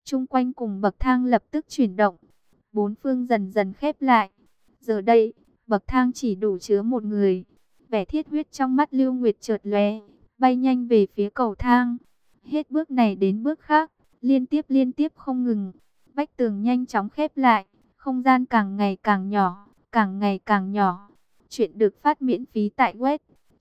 chung quanh cùng bậc thang lập tức chuyển động, bốn phương dần dần khép lại. Giờ đây, bậc thang chỉ đủ chứa một người. Vẻ thiết huyết trong mắt Lưu Nguyệt chợt lóe, bay nhanh về phía cầu thang. Hết bước này đến bước khác, liên tiếp không ngừng. Vách tường nhanh chóng khép lại, không gian càng ngày càng nhỏ, càng ngày càng nhỏ. Chuyện được phát miễn phí tại web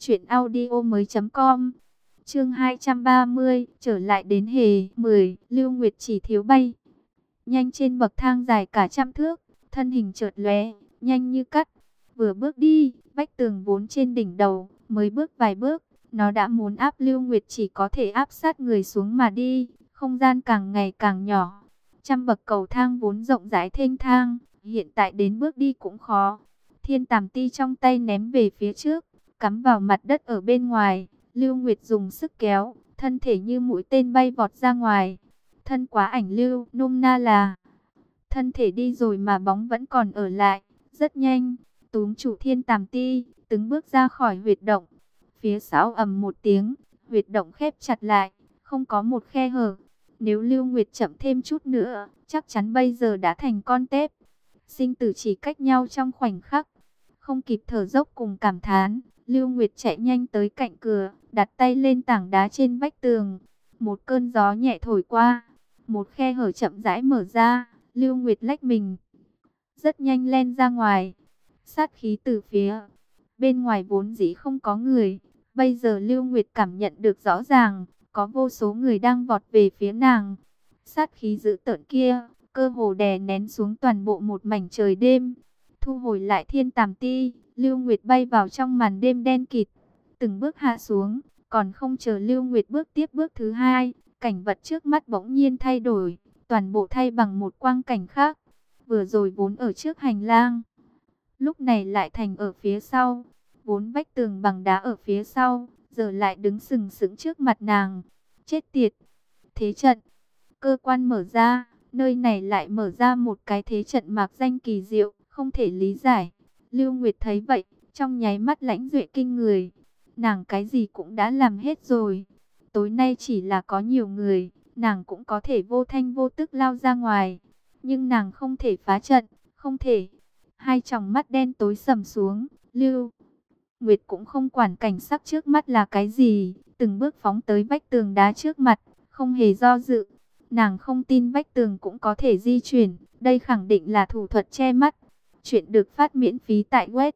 truyệnaudiomoi.com. Chương 230, trở lại đến hề 10, Lưu Nguyệt chỉ thiếu bay nhanh trên bậc thang dài cả trăm thước, thân hình chợt lóe, nhanh như cắt. Vừa bước đi, vách tường vốn trên đỉnh đầu, mới bước vài bước, nó đã muốn áp Lưu Nguyệt chỉ có thể áp sát người xuống mà đi, không gian càng ngày càng nhỏ. Trăm bậc cầu thang vốn rộng rãi thênh thang, hiện tại đến bước đi cũng khó. Thiên Tàm Ti trong tay ném về phía trước, cắm vào mặt đất ở bên ngoài. Lưu Nguyệt dùng sức kéo, thân thể như mũi tên bay vọt ra ngoài. Thân quá ảnh lưu, nôm na là thân thể đi rồi mà bóng vẫn còn ở lại. Rất nhanh, túm chủ Thiên Tàm Ti, từng bước ra khỏi huyệt động. Phía sau ầm một tiếng, huyệt động khép chặt lại, không có một khe hở. Nếu Lưu Nguyệt chậm thêm chút nữa, chắc chắn bây giờ đã thành con tép. Sinh tử chỉ cách nhau trong khoảnh khắc. Không kịp thở dốc cùng cảm thán, Lưu Nguyệt chạy nhanh tới cạnh cửa, đặt tay lên tảng đá trên vách tường. Một cơn gió nhẹ thổi qua, một khe hở chậm rãi mở ra, Lưu Nguyệt lách mình rất nhanh len ra ngoài. Sát khí từ phía bên ngoài vốn dĩ không có người, bây giờ Lưu Nguyệt cảm nhận được rõ ràng, có vô số người đang vọt về phía nàng. Sát khí dữ tợn kia, cơ hồ đè nén xuống toàn bộ một mảnh trời đêm. Thu hồi lại Thiên Tàm Ti, Lưu Nguyệt bay vào trong màn đêm đen kịt, từng bước hạ xuống, còn không chờ Lưu Nguyệt bước tiếp bước thứ hai, cảnh vật trước mắt bỗng nhiên thay đổi, toàn bộ thay bằng một quang cảnh khác. Vừa rồi vốn ở trước hành lang, lúc này lại thành ở phía sau. Vốn vách tường bằng đá ở phía sau, giờ lại đứng sừng sững trước mặt nàng. Chết tiệt! Thế trận, cơ quan mở ra, nơi này lại mở ra một cái thế trận mạc danh kỳ diệu, không thể lý giải. Lưu Nguyệt thấy vậy, trong nháy mắt lãnh duệ kinh người. Nàng cái gì cũng đã làm hết rồi. Tối nay chỉ là có nhiều người, nàng cũng có thể vô thanh vô tức lao ra ngoài. Nhưng nàng không thể phá trận, không thể. Hai tròng mắt đen tối sầm xuống, Lưu Nguyệt cũng không quản cảnh sắc trước mắt là cái gì, từng bước phóng tới vách tường đá trước mặt, không hề do dự. Nàng không tin vách tường cũng có thể di chuyển, đây khẳng định là thủ thuật che mắt. Chuyện được phát miễn phí tại web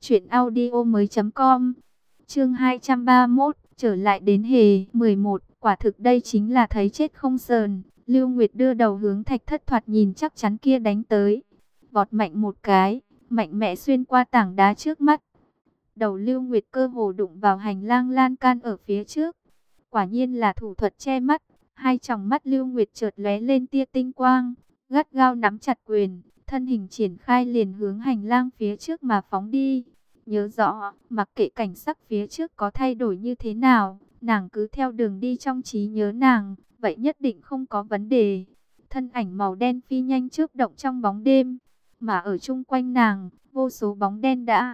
truyệnaudiomoi.com. Chương 231, trở lại đến hề 11, quả thực đây chính là thấy chết không sờn. Lưu Nguyệt đưa đầu hướng Thạch Thất thoạt nhìn chắc chắn kia đánh tới, vọt mạnh một cái, mạnh mẽ xuyên qua tảng đá trước mắt. Đầu Lưu Nguyệt cơ hồ đụng vào hành lang lan can ở phía trước. Quả nhiên là thủ thuật che mắt. Hai tròng mắt Lưu Nguyệt chợt lóe lên tia tinh quang, gắt gao nắm chặt quyền, thân hình triển khai liền hướng hành lang phía trước mà phóng đi. Nhớ rõ, mặc kệ cảnh sắc phía trước có thay đổi như thế nào, nàng cứ theo đường đi trong trí nhớ nàng, vậy nhất định không có vấn đề. Thân ảnh màu đen phi nhanh chớp động trong bóng đêm, mà ở chung quanh nàng, vô số bóng đen đã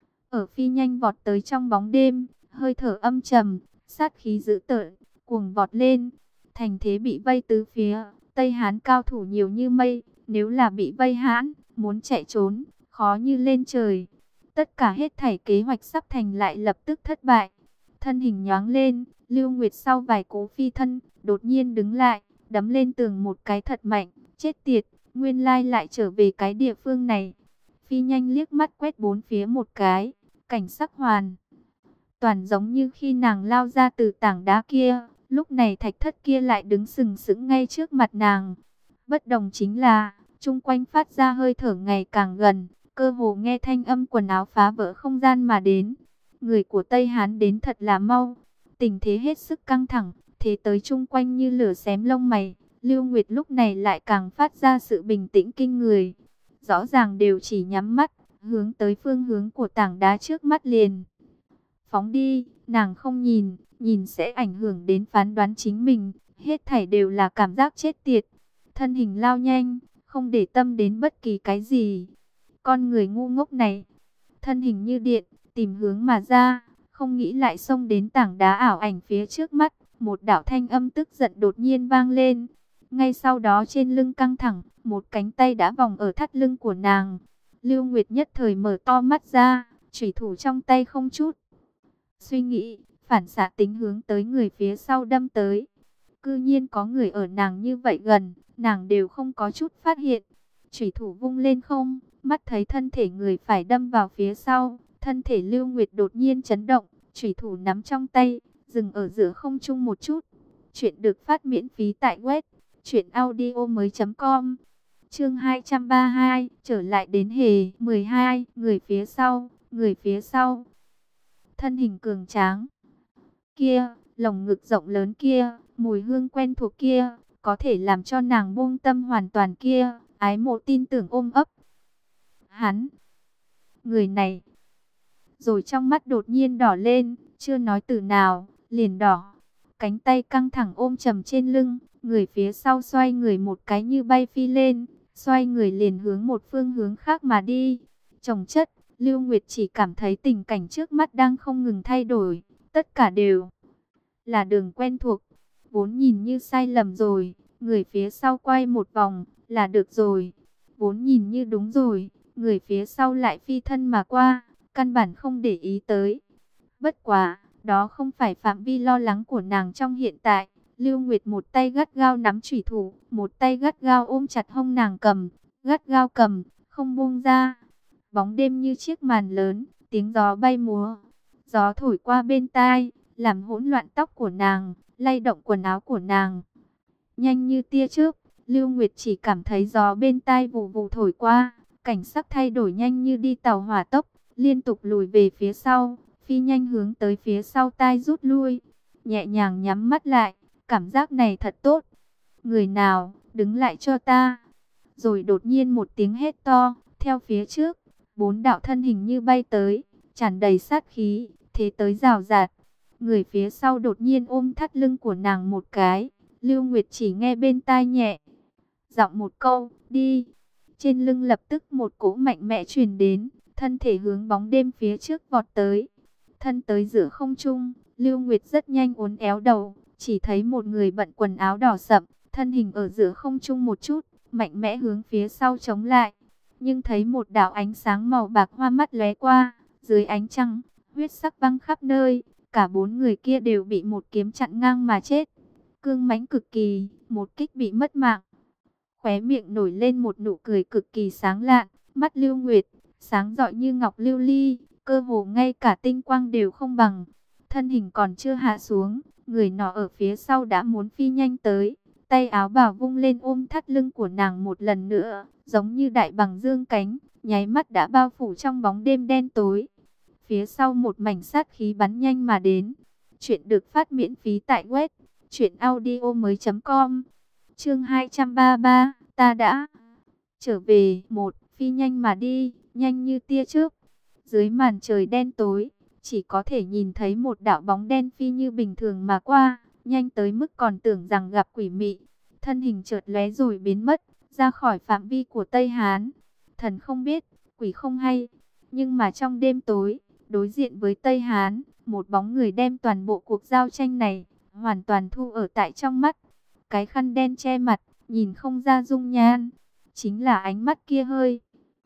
ở phi nhanh vọt tới trong bóng đêm, hơi thở âm trầm, sát khí dữ tợn, cuồng vọt lên. Thành thế bị vây tứ phía, Tây Hán cao thủ nhiều như mây, nếu là bị vây hãn, muốn chạy trốn, khó như lên trời. Tất cả hết thảy kế hoạch sắp thành lại lập tức thất bại. Thân hình nhoáng lên, Lưu Nguyệt sau vài cú phi thân, đột nhiên đứng lại, đấm lên tường một cái thật mạnh. Chết tiệt, nguyên lai lại trở về cái địa phương này. Phi nhanh liếc mắt quét bốn phía một cái, cảnh sắc hoàn toàn giống như khi nàng lao ra từ tảng đá kia. Lúc này Thạch Thất kia lại đứng sừng sững ngay trước mặt nàng. Bất đồng chính là, chung quanh phát ra hơi thở ngày càng gần, cơ hồ nghe thanh âm quần áo phá vỡ không gian mà đến. Người của Tây Hán đến thật là mau. Tình thế hết sức căng thẳng, thế tới chung quanh như lửa xém lông mày. Lưu Nguyệt lúc này lại càng phát ra sự bình tĩnh kinh người. Rõ ràng đều chỉ nhắm mắt, hướng tới phương hướng của tảng đá trước mắt liền phóng đi. Nàng không nhìn, nhìn sẽ ảnh hưởng đến phán đoán chính mình. Hết thảy đều là cảm giác chết tiệt. Thân hình lao nhanh, không để tâm đến bất kỳ cái gì. Con người ngu ngốc này, thân hình như điện, tìm hướng mà ra, không nghĩ lại xông đến tảng đá ảo ảnh phía trước mắt. Một đạo thanh âm tức giận đột nhiên vang lên. Ngay sau đó trên lưng căng thẳng, một cánh tay đã vòng ở thắt lưng của nàng. Lưu Nguyệt nhất thời mở to mắt ra, chủy thủ trong tay không chút suy nghĩ, phản xạ tính hướng tới người phía sau đâm tới. Cư nhiên có người ở nàng như vậy gần, nàng đều không có chút phát hiện. Chủy thủ vung lên không, mắt thấy thân thể người phải đâm vào phía sau, thân thể Lưu Nguyệt đột nhiên chấn động, chủy thủ nắm trong tay, dừng ở giữa không trung một chút. Chuyện được phát miễn phí tại web truyệnaudiomoi.com. Chương 232, trở lại đến hề 12, người phía sau. Thân hình cường tráng kia, lồng ngực rộng lớn kia, mùi hương quen thuộc kia, có thể làm cho nàng buông tâm hoàn toàn kia, ái mộ tin tưởng ôm ấp. Hắn, người này, rồi trong mắt đột nhiên đỏ lên, chưa nói từ nào, liền đỏ. Cánh tay căng thẳng ôm chầm trên lưng, người phía sau xoay người một cái như bay phi lên, xoay người liền hướng một phương hướng khác mà đi. Chồng chất, Lưu Nguyệt chỉ cảm thấy tình cảnh trước mắt đang không ngừng thay đổi, tất cả đều là đường quen thuộc, vốn nhìn như sai lầm rồi, người phía sau quay một vòng, là được rồi, vốn nhìn như đúng rồi, người phía sau lại phi thân mà qua, căn bản không để ý tới. Bất quá, đó không phải phạm vi lo lắng của nàng trong hiện tại. Lưu Nguyệt một tay gắt gao nắm chủy thủ, một tay gắt gao ôm chặt hông nàng cầm, gắt gao cầm, không buông ra. Bóng đêm như chiếc màn lớn, tiếng gió bay múa, gió thổi qua bên tai, làm hỗn loạn tóc của nàng, lay động quần áo của nàng. Nhanh như tia chớp, Lưu Nguyệt chỉ cảm thấy gió bên tai vù vù thổi qua, cảnh sắc thay đổi nhanh như đi tàu hỏa tốc, liên tục lùi về phía sau, phi nhanh hướng tới phía sau tai rút lui, nhẹ nhàng nhắm mắt lại, cảm giác này thật tốt. Người nào, đứng lại cho ta. Rồi đột nhiên một tiếng hét to, theo phía trước, 4 đạo thân hình như bay tới, tràn đầy sát khí, thế tới rào rạt. Người phía sau đột nhiên ôm thắt lưng của nàng một cái, Lưu Nguyệt chỉ nghe bên tai nhẹ giọng một câu, đi. Trên lưng lập tức một cỗ mạnh mẽ truyền đến, thân thể hướng bóng đêm phía trước vọt tới. Thân tới giữa không trung, Lưu Nguyệt rất nhanh uốn éo đầu, chỉ thấy một người bận quần áo đỏ sậm, thân hình ở giữa không trung một chút, mạnh mẽ hướng phía sau chống lại. Nhưng thấy một đạo ánh sáng màu bạc hoa mắt lóe qua, dưới ánh trăng, huyết sắc văng khắp nơi, cả 4 người kia đều bị một kiếm chặn ngang mà chết. Cương mãnh cực kỳ, một kích bị mất mạng. Khóe miệng nổi lên một nụ cười cực kỳ sáng lạn, mắt Lưu Nguyệt sáng rọi như ngọc lưu ly, cơ hồ ngay cả tinh quang đều không bằng. Thân hình còn chưa hạ xuống, người nọ ở phía sau đã muốn phi nhanh tới, tay áo bào vung lên ôm thắt lưng của nàng một lần nữa, giống như đại bằng dương cánh, nháy mắt đã bao phủ trong bóng đêm đen tối. Phía sau một mảnh sát khí bắn nhanh mà đến. Chuyện được phát miễn phí tại web truyệnaudiomoi.com. Chương 233, ta đã trở về. Một, phi nhanh mà đi, nhanh như tia chớp. Dưới màn trời đen tối, chỉ có thể nhìn thấy một đạo bóng đen phi như bình thường mà qua, nhanh tới mức còn tưởng rằng gặp quỷ mị. Thân hình chợt lóe rồi biến mất, ra khỏi phạm vi của Tây Hán. Thần không biết, quỷ không hay, nhưng mà trong đêm tối, đối diện với Tây Hán, một bóng người đem toàn bộ cuộc giao tranh này hoàn toàn thu ở tại trong mắt. Cái khăn đen che mặt, nhìn không ra dung nhan, chính là ánh mắt kia hơi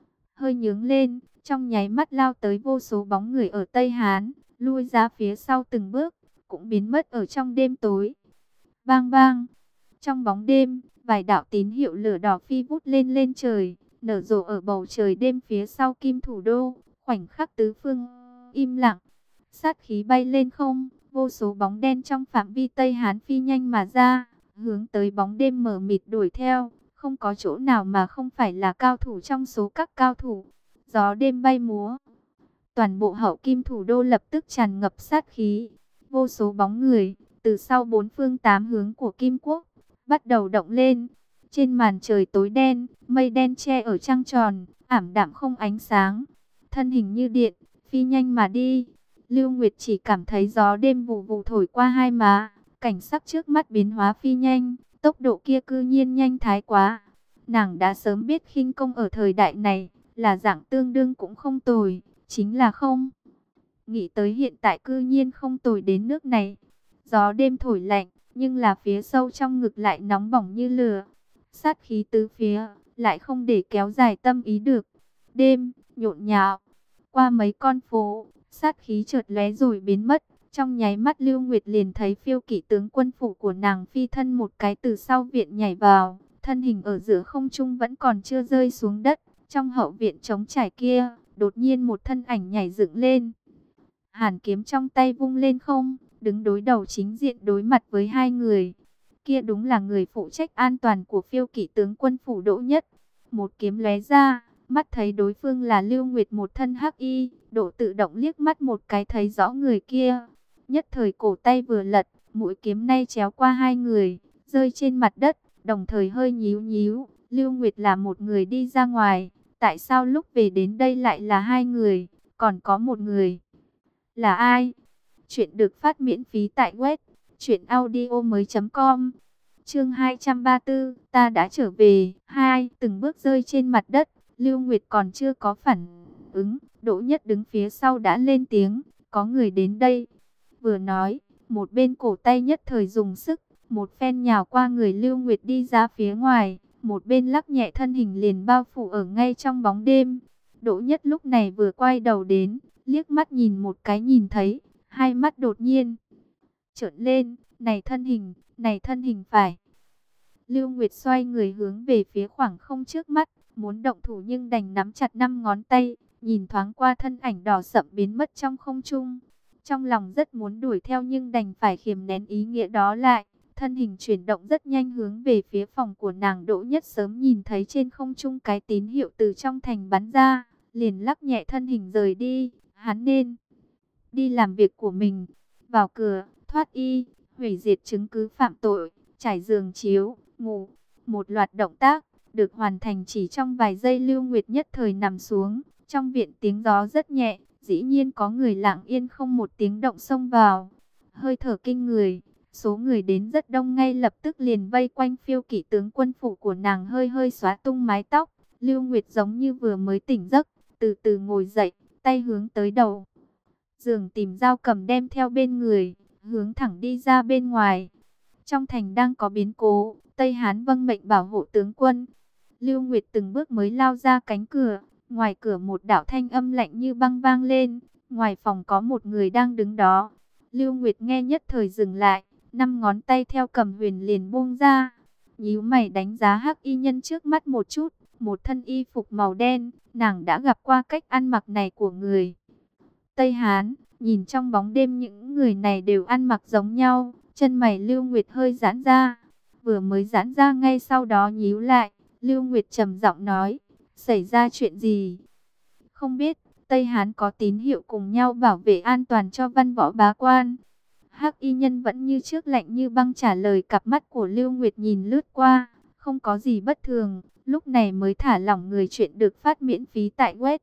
nhướng lên, trong nháy mắt lao tới vô số bóng người ở Tây Hán, lui ra phía sau từng bước, cũng biến mất ở trong đêm tối. Bang bang, trong bóng đêm, vài đạo tín hiệu lửa đỏ phi vút lên lên trời, nở rộ ở bầu trời đêm phía sau Kim Thủ Đô. Khoảnh khắc tứ phương im lặng, sát khí bay lên không, vô số bóng đen trong phạm vi Tây Hán phi nhanh mà ra, hướng tới bóng đêm mờ mịt đuổi theo, không có chỗ nào mà không phải là cao thủ trong số các cao thủ. Gió đêm bay múa, toàn bộ hậu Kim Thủ Đô lập tức tràn ngập sát khí, vô số bóng người từ sau 4 phương 8 hướng của Kim Quốc bắt đầu động lên. Trên màn trời tối đen, mây đen che ở trăng tròn, ảm đạm không ánh sáng, thân hình như điện, phi nhanh mà đi. Lưu Nguyệt chỉ cảm thấy gió đêm vù vù thổi qua hai má, cảnh sắc trước mắt biến hóa phi nhanh, tốc độ kia cư nhiên nhanh thái quá. Nàng đã sớm biết khinh công ở thời đại này là dạng tương đương cũng không tồi, chính là không nghĩ tới hiện tại cư nhiên không tồi đến nước này. Gió đêm thổi lạnh, nhưng là phía sâu trong ngực lại nóng bỏng như lửa. Sát khí tứ phía, lại không để kéo dài tâm ý được. Đêm, nhộn nhạo, qua mấy con phố, sát khí chợt lóe rồi biến mất. Trong nháy mắt Lưu Nguyệt liền thấy Phiêu Kỵ tướng quân phủ của nàng phi thân một cái từ sau viện nhảy vào, thân hình ở giữa không trung vẫn còn chưa rơi xuống đất. Trong hậu viện trống trải kia, đột nhiên một thân ảnh nhảy dựng lên. Hàn kiếm trong tay vung lên không, đứng đối đầu chính diện đối mặt với hai người. Kia đúng là người phụ trách an toàn của Phiêu Kỵ tướng quân phủ Đỗ Nhất. Một kiếm lóe ra, mắt thấy đối phương là Lưu Nguyệt một thân hắc y, Độ tự động liếc mắt một cái thấy rõ người kia. Nhất thời cổ tay vừa lật, mũi kiếm nay chéo qua hai người, rơi trên mặt đất, đồng thời hơi nhíu nhíu. Lưu Nguyệt là một người đi ra ngoài, tại sao lúc về đến đây lại là hai người, còn có một người? Là ai? Chuyện được phát miễn phí tại web truyệnaudiomoi.com. Chương 234, ta đã trở về. Hai, từng bước rơi trên mặt đất, Lưu Nguyệt còn chưa có phản ứng, Đỗ Nhất đứng phía sau đã lên tiếng, có người đến đây. Vừa nói, một bên cổ tay nhất thời dùng sức, một phen nhào qua người Lưu Nguyệt đi ra phía ngoài, một bên lắc nhẹ thân hình liền bao phủ ở ngay trong bóng đêm. Đỗ Nhất lúc này vừa quay đầu đến, liếc mắt nhìn một cái nhìn thấy, hai mắt đột nhiên trợn lên, này thân hình phải. Lưu Nguyệt xoay người hướng về phía khoảng không trước mắt, muốn động thủ nhưng đành nắm chặt 5 ngón tay, nhìn thoáng qua thân ảnh đỏ sậm biến mất trong không trung. Trong lòng rất muốn đuổi theo nhưng đành phải kiềm nén ý nghĩa đó lại. Thân hình chuyển động rất nhanh hướng về phía phòng của nàng. Đỗ Nhất sớm nhìn thấy trên không trung cái tín hiệu từ trong thành bắn ra, liền lắc nhẹ thân hình rời đi. Hắn nên đi làm việc của mình. Vào cửa, thoát y, hủy diệt chứng cứ phạm tội, trải giường chiếu, ngủ. Một loạt động tác được hoàn thành chỉ trong vài giây. Lưu Nguyệt nhất thời nằm xuống. Trong viện tiếng gió rất nhẹ, dĩ nhiên có người lặng yên không một tiếng động xông vào. Hơi thở kinh người, số người đến rất đông, ngay lập tức liền vây quanh Phiêu Kỵ tướng quân phủ của nàng, hơi hơi xóa tung mái tóc. Lưu Nguyệt giống như vừa mới tỉnh giấc, từ từ ngồi dậy, tay hướng tới đầu giường tìm dao cầm đem theo bên người, hướng thẳng đi ra bên ngoài. Trong thành đang có biến cố, Tây Hán vâng mệnh bảo hộ tướng quân. Lưu Nguyệt từng bước mới lao ra cánh cửa, ngoài cửa một đạo thanh âm lạnh như băng vang lên, ngoài phòng có một người đang đứng đó. Lưu Nguyệt nghe nhất thời dừng lại, 5 ngón tay theo cầm huyền liền buông ra, nhíu mày đánh giá hắc y nhân trước mắt một chút, một thân y phục màu đen, nàng đã gặp qua cách ăn mặc này của người Tây Hán. Nhìn trong bóng đêm những người này đều ăn mặc giống nhau, chân mày Lưu Nguyệt hơi giãn ra, vừa mới giãn ra ngay sau đó nhíu lại. Lưu Nguyệt trầm giọng nói, xảy ra chuyện gì? Không biết, Tây Hán có tín hiệu cùng nhau bảo vệ an toàn cho văn võ bá quan. Hắc y nhân vẫn như trước lạnh như băng trả lời. Cặp mắt của Lưu Nguyệt nhìn lướt qua, không có gì bất thường, lúc này mới thả lỏng người. Chuyện được phát miễn phí tại web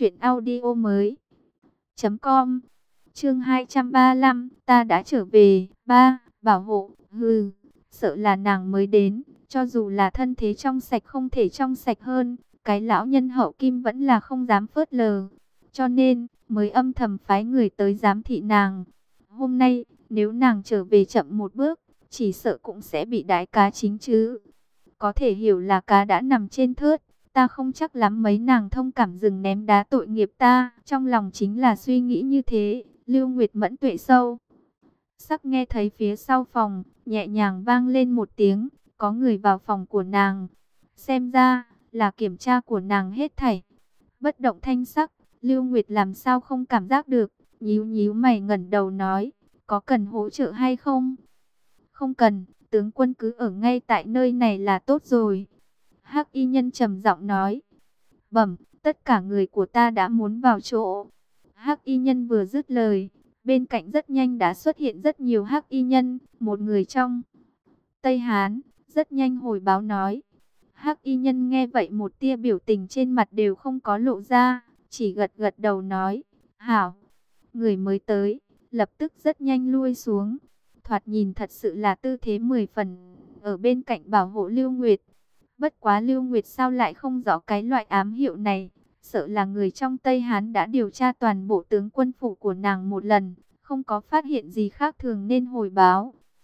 truyệnaudiomoi.com. Chương 235, ta đã trở về. 3. Bảo hộ, hừ, sợ là nàng mới đến, cho dù là thân thế trong sạch không thể trong sạch hơn, cái lão nhân hậu kim vẫn là không dám phớt lờ, cho nên mới âm thầm phái người tới giám thị nàng. Hôm nay, nếu nàng trở về chậm một bước, chỉ sợ cũng sẽ bị đái cá chính chứ. Có thể hiểu là cá đã nằm trên thớt, ta không chắc lắm mấy nàng thông cảm dừng ném đá tội nghiệp ta. Trong lòng chính là suy nghĩ như thế. Lưu Nguyệt mẫn tuệ sâu sắc nghe thấy phía sau phòng nhẹ nhàng vang lên một tiếng, có người vào phòng của nàng. Xem ra là kiểm tra của nàng hết thảy. Bất động thanh sắc, Lưu Nguyệt làm sao không cảm giác được, nhíu nhíu mày ngẩng đầu nói, có cần hỗ trợ hay không? Không cần, tướng quân cứ ở ngay tại nơi này là tốt rồi. Hắc y nhân trầm giọng nói. Bẩm, tất cả người của ta đã muốn vào chỗ. Hắc y nhân vừa dứt lời, bên cạnh rất nhanh đã xuất hiện rất nhiều hắc y nhân. Một người trong Tây Hán rất nhanh hồi báo nói. Hắc y nhân nghe vậy một tia biểu tình trên mặt đều không có lộ ra, chỉ gật gật đầu nói, hảo. Người mới tới lập tức rất nhanh lui xuống, thoạt nhìn thật sự là tư thế 10 phần, ở bên cạnh bảo hộ Lưu Nguyệt. Bất quá Lưu Nguyệt sao lại không rõ cái loại ám hiệu này, sợ là người trong Tây Hán đã điều tra toàn bộ tướng quân phủ của nàng một lần, không có phát hiện gì khác thường nên hồi báo.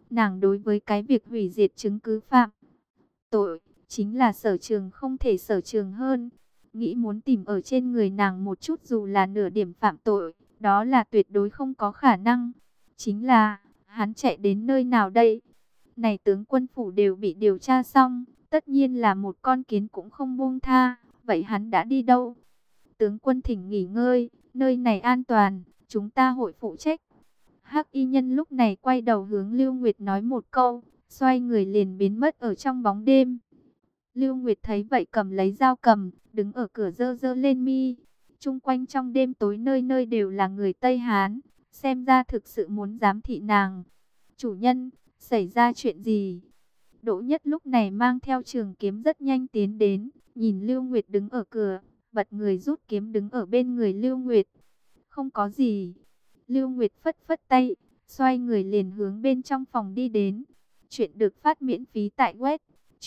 Nàng đối với cái việc hủy diệt chứng cứ phạm tội, chính là sở trường không thể sở trường hơn. Nghĩ muốn tìm ở trên người nàng một chút dù là nửa điểm phạm tội, đó là tuyệt đối không có khả năng. Chính là, hắn chạy đến nơi nào đây? Này tướng quân phủ đều bị điều tra xong, tất nhiên là một con kiến cũng không buông tha. Vậy hắn đã đi đâu? Tướng quân thỉnh nghỉ ngơi, nơi này an toàn, chúng ta hội phụ trách. Hắc y nhân lúc này quay đầu hướng Lưu Nguyệt nói một câu, xoay người liền biến mất ở trong bóng đêm. Lưu Nguyệt thấy vậy cầm lấy dao cầm, đứng ở cửa giơ giơ lên mi. Chung quanh trong đêm tối nơi nơi đều là người Tây Hán, xem ra thực sự muốn giám thị nàng. Chủ nhân, xảy ra chuyện gì? Đỗ Nhất lúc này mang theo trường kiếm rất nhanh tiến đến, nhìn Lưu Nguyệt đứng ở cửa, bật người rút kiếm đứng ở bên người Lưu Nguyệt. Không có gì. Lưu Nguyệt phất phất tay, xoay người liền hướng bên trong phòng đi đến. Chuyện được phát miễn phí tại web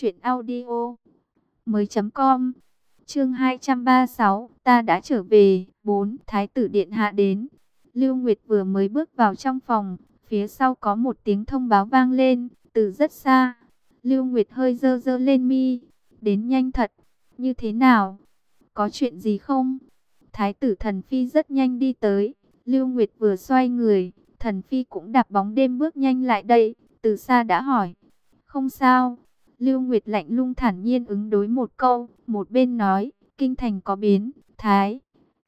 truyệnaudiomoi.com. Chương 236, ta đã trở về. 4. Thái tử điện hạ đến. Lưu Nguyệt vừa mới bước vào trong phòng, phía sau có một tiếng thông báo vang lên từ rất xa. Lưu Nguyệt hơi giơ giơ lên mi, đến nhanh thật. Như thế nào? Có chuyện gì không? Thái tử Thần Phi rất nhanh đi tới. Lưu Nguyệt vừa xoay người, Thần Phi cũng đạp bóng đêm bước nhanh lại đây, từ xa đã hỏi. Không sao. Lưu Nguyệt lạnh lùng thản nhiên ứng đối một câu, một bên nói, kinh thành có biến, Thái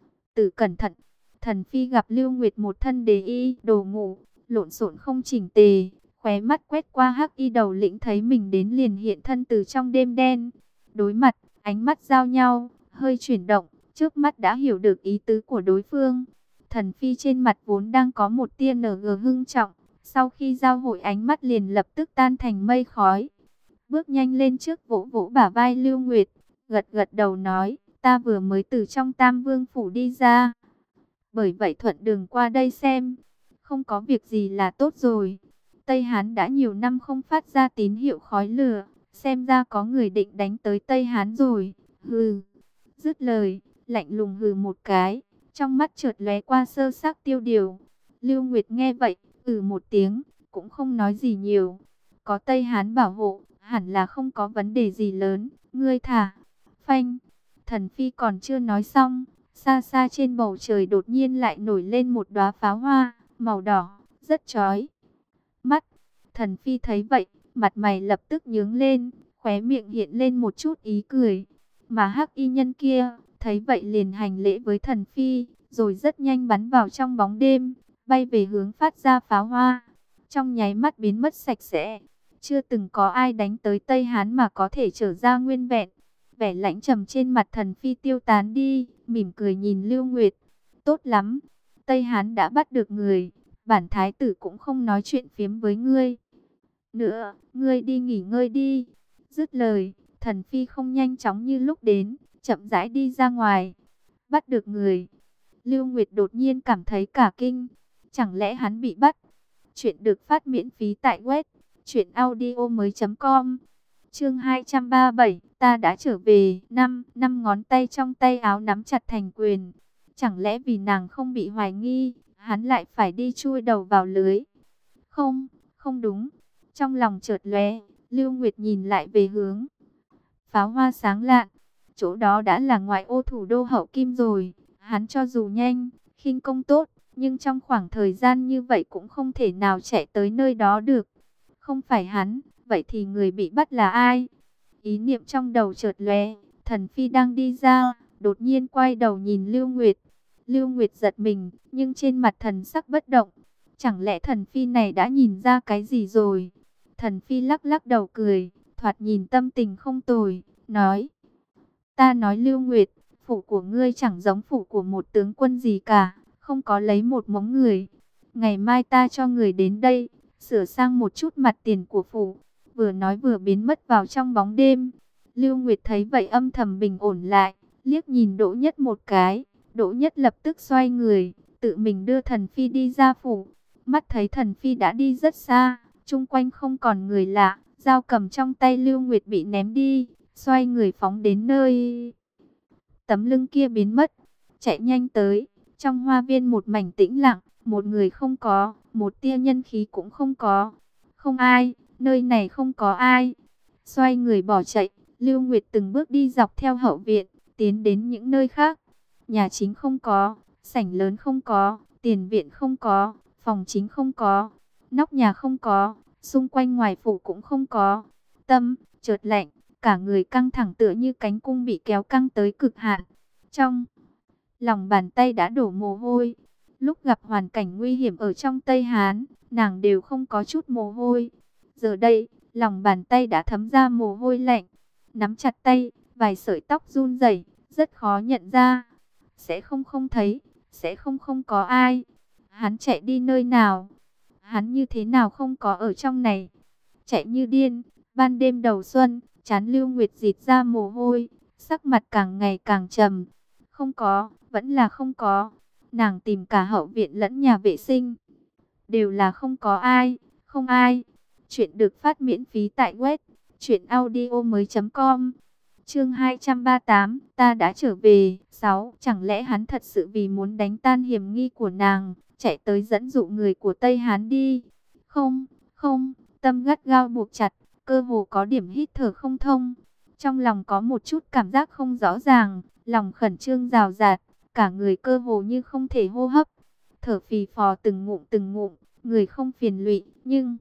tử cẩn thận. Thần Phi gặp Lưu Nguyệt một thân đề y, đồ ngủ, lộn xộn không chỉnh tề, khóe mắt quét qua hắc y đầu lĩnh thấy mình đến liền hiện thân từ trong đêm đen. Đối mặt, ánh mắt giao nhau, hơi chuyển động, trước mắt đã hiểu được ý tứ của đối phương. Thần Phi trên mặt vốn đang có một tia ng hưng trọng, sau khi giao hội ánh mắt liền lập tức tan thành mây khói. Bước nhanh lên trước vỗ vỗ bả vai Lưu Nguyệt, gật gật đầu nói, ta vừa mới từ trong Tam Vương phủ đi ra. Bởi vậy thuận đường qua đây xem, không có việc gì là tốt rồi. Tây Hán đã nhiều năm không phát ra tín hiệu khói lửa, xem ra có người định đánh tới Tây Hán rồi. Hừ. Dứt lời, lạnh lùng hừ một cái, trong mắt chợt lóe qua sơ sắc tiêu điều. Lưu Nguyệt nghe vậy, một tiếng, cũng không nói gì nhiều. Có Tây Hán bảo hộ, hẳn là không có vấn đề gì lớn, ngươi thả. Phanh, Thần Phi còn chưa nói xong, xa xa trên bầu trời đột nhiên lại nổi lên một đóa pháo hoa, màu đỏ, rất chói mắt. Thần Phi thấy vậy, mặt mày lập tức nhướng lên, khóe miệng hiện lên một chút ý cười. Mà hắc y nhân kia, thấy vậy liền hành lễ với Thần Phi, rồi rất nhanh bắn vào trong bóng đêm, bay về hướng phát ra pháo hoa. Trong nháy mắt biến mất sạch sẽ. Chưa từng có ai đánh tới Tây Hán mà có thể trở ra nguyên vẹn. Vẻ lãnh trầm trên mặt Thần Phi tiêu tán đi, mỉm cười nhìn Lưu Nguyệt. Tốt lắm, Tây Hán đã bắt được người, bản thái tử cũng không nói chuyện phiếm với ngươi nữa, ngươi đi nghỉ ngơi đi. Dứt lời, Thần Phi không nhanh chóng như lúc đến, chậm rãi đi ra ngoài. Bắt được người. Lưu Nguyệt đột nhiên cảm thấy cả kinh. Chẳng lẽ hắn bị bắt? Chuyện được phát miễn phí tại web truyệnaudiomoi.com. Chương 237, ta đã trở về. Năm ngón tay trong tay áo nắm chặt thành quyền. Chẳng lẽ vì nàng không bị hoài nghi, hắn lại phải đi chui đầu vào lưới? Không, không đúng. Trong lòng chợt lóe, Lưu Nguyệt nhìn lại về hướng pháo hoa sáng lạn. Chỗ đó đã là ngoại ô thủ đô Hậu Kim rồi. Hắn cho dù nhanh, khinh công tốt, nhưng trong khoảng thời gian như vậy cũng không thể nào chạy tới nơi đó được. Không phải hắn, vậy thì người bị bắt là ai? Ý niệm trong đầu chợt lóe, Thần Phi đang đi ra, đột nhiên quay đầu nhìn Lưu Nguyệt. Lưu Nguyệt giật mình, nhưng trên mặt thần sắc bất động. Chẳng lẽ Thần Phi này đã nhìn ra cái gì rồi? Thần Phi lắc lắc đầu cười, thoạt nhìn tâm tình không tồi, nói. Ta nói Lưu Nguyệt, phủ của ngươi chẳng giống phủ của một tướng quân gì cả, không có lấy một mống người. Ngày mai ta cho người đến đây, sửa sang một chút mặt tiền của phủ. Vừa nói vừa biến mất vào trong bóng đêm. Lưu Nguyệt thấy vậy âm thầm bình ổn lại, liếc nhìn Đỗ Nhất một cái. Đỗ Nhất lập tức xoay người, tự mình đưa Thần Phi đi ra phủ. Mắt thấy Thần Phi đã đi rất xa, chung quanh không còn người lạ, dao cầm trong tay Lưu Nguyệt bị ném đi, xoay người phóng đến nơi tấm lưng kia biến mất, chạy nhanh tới. Trong hoa viên một mảnh tĩnh lặng, một người không có, một tia nhân khí cũng không có. Không ai, nơi này không có ai. Xoay người bỏ chạy, Lưu Nguyệt từng bước đi dọc theo hậu viện, tiến đến những nơi khác. Nhà chính không có, sảnh lớn không có, tiền viện không có, phòng chính không có, nóc nhà không có, xung quanh ngoài phủ cũng không có. Tâm chợt lạnh, cả người căng thẳng tựa như cánh cung bị kéo căng tới cực hạn. Trong lòng bàn tay đã đổ mồ hôi. Lúc gặp hoàn cảnh nguy hiểm ở trong Tây Hán, nàng đều không có chút mồ hôi. Giờ đây, lòng bàn tay đã thấm ra mồ hôi lạnh. Nắm chặt tay, vài sợi tóc run rẩy, rất khó nhận ra. Sẽ không thấy, sẽ không có ai. Hắn chạy đi nơi nào? Hắn như thế nào không có ở trong này? Chạy như điên, ban đêm đầu xuân, trán Lưu Nguyệt rịt ra mồ hôi, sắc mặt càng ngày càng trầm. Không có, vẫn là không có. Nàng tìm cả hậu viện lẫn nhà vệ sinh, đều là không có ai, không ai. Chuyện được phát miễn phí tại web truyệnaudiomoi.com. Chương 238, ta đã trở về. 6. Chẳng lẽ hắn thật sự vì muốn đánh tan hiểm nghi của nàng, chạy tới dẫn dụ người của Tây Hán đi? Không, không, tâm gắt gao buộc chặt, cơ hồ có điểm hít thở không thông. Trong lòng có một chút cảm giác không rõ ràng, lòng khẩn trương rào rạt, cả người cơ hồ như không thể hô hấp. Thở phì phò từng ngụm, người không phiền lụy, nhưng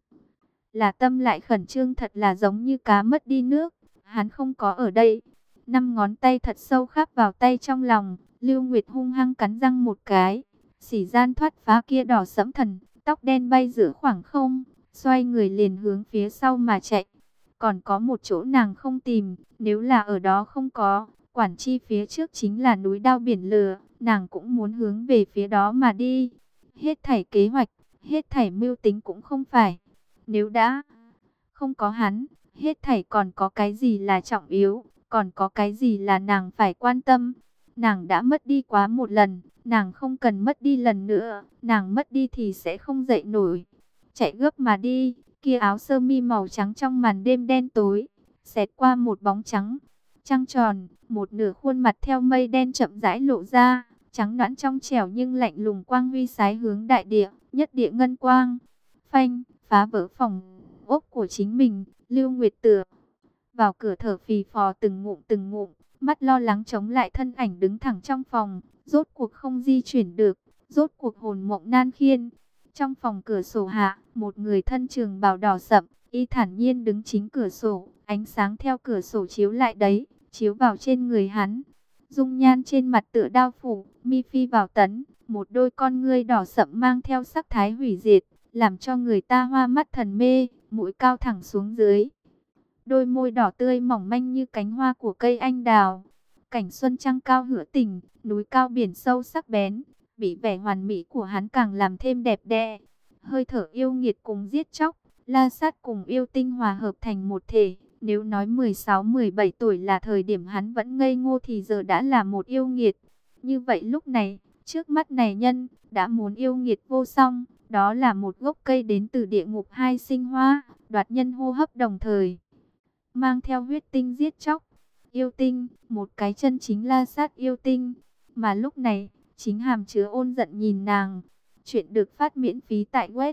là tâm lại khẩn trương, thật là giống như cá mất đi nước. Hắn không có ở đây. 5 ngón tay thật sâu khắp vào tay trong lòng, Lưu Nguyệt hung hăng cắn răng một cái. Xỉ gian thoát phá kia đỏ sẫm thần, tóc đen bay giữa khoảng không, xoay người liền hướng phía sau mà chạy. Còn có một chỗ nàng không tìm, nếu là ở đó không có, quản chi phía trước chính là núi đao biển lửa, nàng cũng muốn hướng về phía đó mà đi. Hết thảy kế hoạch, hết thảy mưu tính cũng không phải. Nếu đã không có hắn, hết thảy còn có cái gì là trọng yếu, còn có cái gì là nàng phải quan tâm. Nàng đã mất đi quá một lần, nàng không cần mất đi lần nữa, nàng mất đi thì sẽ không dậy nổi. Chạy gấp mà đi, kia áo sơ mi màu trắng trong màn đêm đen tối, xẹt qua một bóng trắng, trăng tròn, một nửa khuôn mặt theo mây đen chậm rãi lộ ra, trắng nõn trong trẻo nhưng lạnh lùng, quang huy sái hướng đại địa, nhất địa ngân quang. Phanh, phá vỡ phòng ốc của chính mình, Lưu Nguyệt tựa vào cửa thở phì phò từng ngụm, mắt lo lắng chống lại thân ảnh đứng thẳng trong phòng, rốt cuộc không di chuyển được, rốt cuộc hồn mộng nan khiên. Trong phòng cửa sổ hạ, một người thân trường bào đỏ sậm, y thản nhiên đứng chính cửa sổ, ánh sáng theo cửa sổ chiếu lại đấy, chiếu vào trên người hắn. Dung nhan trên mặt tựa đao phủ, mi phi vào tấn, một đôi con ngươi đỏ sậm mang theo sắc thái hủy diệt, làm cho người ta hoa mắt thần mê, mũi cao thẳng xuống dưới. Đôi môi đỏ tươi mỏng manh như cánh hoa của cây anh đào. Cảnh xuân trăng cao hửa tình, núi cao biển sâu sắc bén, bị vẻ hoàn mỹ của hắn càng làm thêm đẹp đẽ. Hơi thở yêu nghiệt cùng giết chóc, la sát cùng yêu tinh hòa hợp thành một thể. Nếu nói 16-17 tuổi là thời điểm hắn vẫn ngây ngô thì giờ đã là một yêu nghiệt. Như vậy lúc này, trước mắt này nhân, đã muốn yêu nghiệt vô song. Đó là một gốc cây đến từ địa ngục hai sinh hoa, đoạt nhân hô hấp đồng thời, mang theo huyết tinh giết chóc. Yêu tinh, một cái chân chính la sát yêu tinh. Mà lúc này, chính hàm chứa ôn giận nhìn nàng. Chuyện được phát miễn phí tại web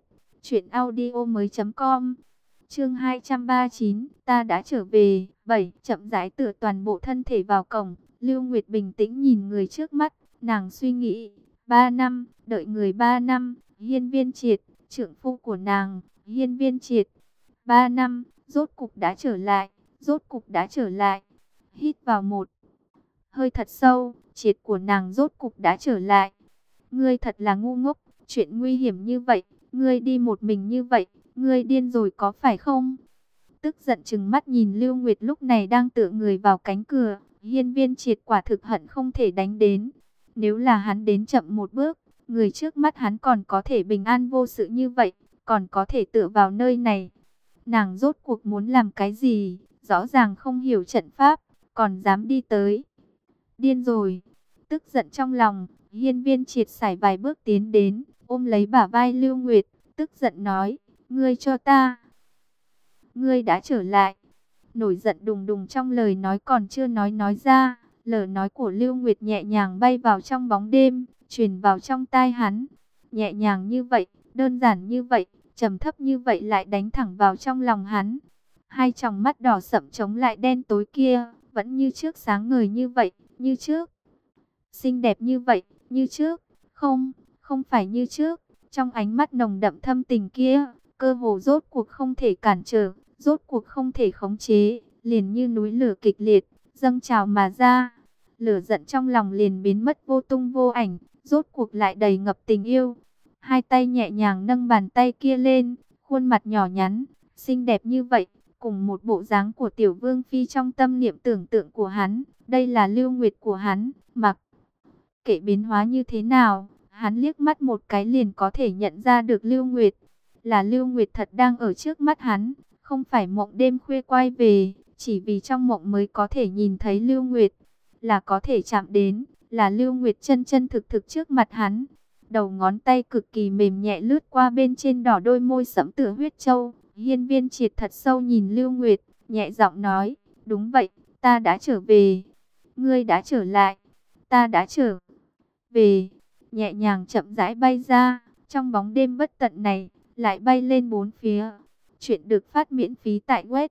truyệnaudiomoi.com. Chương 239, ta đã trở về. 7. Chậm rãi tựa toàn bộ thân thể vào cổng, Lưu Nguyệt bình tĩnh nhìn người trước mắt, nàng suy nghĩ, 3 năm, đợi người 3 năm, Hiên Viên Triệt, trưởng phu của nàng, Hiên Viên Triệt. 3 năm, rốt cục đã trở lại, rốt cục đã trở lại. Hít vào một hơi thật sâu, Triệt của nàng rốt cục đã trở lại. Ngươi thật là ngu ngốc, chuyện nguy hiểm như vậy, ngươi đi một mình như vậy, ngươi điên rồi có phải không? Tức giận trừng mắt nhìn Lưu Nguyệt lúc này đang tựa người vào cánh cửa, Hiên Viên Triệt quả thực hận không thể đánh đến. Nếu là hắn đến chậm một bước, người trước mắt hắn còn có thể bình an vô sự như vậy, còn có thể tựa vào nơi này. Nàng rốt cuộc muốn làm cái gì, rõ ràng không hiểu trận pháp, còn dám đi tới. Điên rồi, tức giận trong lòng, Hiên Viên Triệt sải vài bước tiến đến, ôm lấy bả vai Lưu Nguyệt, tức giận nói, ngươi cho ta. Ngươi đã trở lại. Nổi giận đùng đùng trong lời nói còn chưa nói ra, lời nói của Lưu Nguyệt nhẹ nhàng bay vào trong bóng đêm, truyền vào trong tai hắn. Nhẹ nhàng như vậy, đơn giản như vậy, trầm thấp như vậy lại đánh thẳng vào trong lòng hắn. Hai tròng mắt đỏ sậm chống lại đen tối kia, vẫn như trước sáng ngời như vậy, như trước. Xinh đẹp như vậy, như trước. Không, không phải như trước. Trong ánh mắt nồng đậm thâm tình kia, cơ hồ rốt cuộc không thể cản trở, rốt cuộc không thể khống chế, liền như núi lửa kịch liệt, dâng trào mà ra. Lửa giận trong lòng liền biến mất vô tung vô ảnh, rốt cuộc lại đầy ngập tình yêu. Hai tay nhẹ nhàng nâng bàn tay kia lên, khuôn mặt nhỏ nhắn, xinh đẹp như vậy, cùng một bộ dáng của tiểu vương phi trong tâm niệm tưởng tượng của hắn. Đây là Lưu Nguyệt của hắn, mặc kệ biến hóa như thế nào, hắn liếc mắt một cái liền có thể nhận ra được Lưu Nguyệt. Là Lưu Nguyệt thật đang ở trước mắt hắn, không phải mộng đêm khuya quay về, chỉ vì trong mộng mới có thể nhìn thấy Lưu Nguyệt, là có thể chạm đến, là Lưu Nguyệt chân chân thực thực trước mặt hắn. Đầu ngón tay cực kỳ mềm nhẹ lướt qua bên trên đỏ đôi môi sẫm tựa huyết châu. Hiên Viên Triệt thật sâu nhìn Lưu Nguyệt, nhẹ giọng nói, đúng vậy, ta đã trở về. Ngươi đã trở lại, ta đã trở về. Nhẹ nhàng chậm rãi bay ra, trong bóng đêm bất tận này, lại bay lên bốn phía. Chuyện được phát miễn phí tại web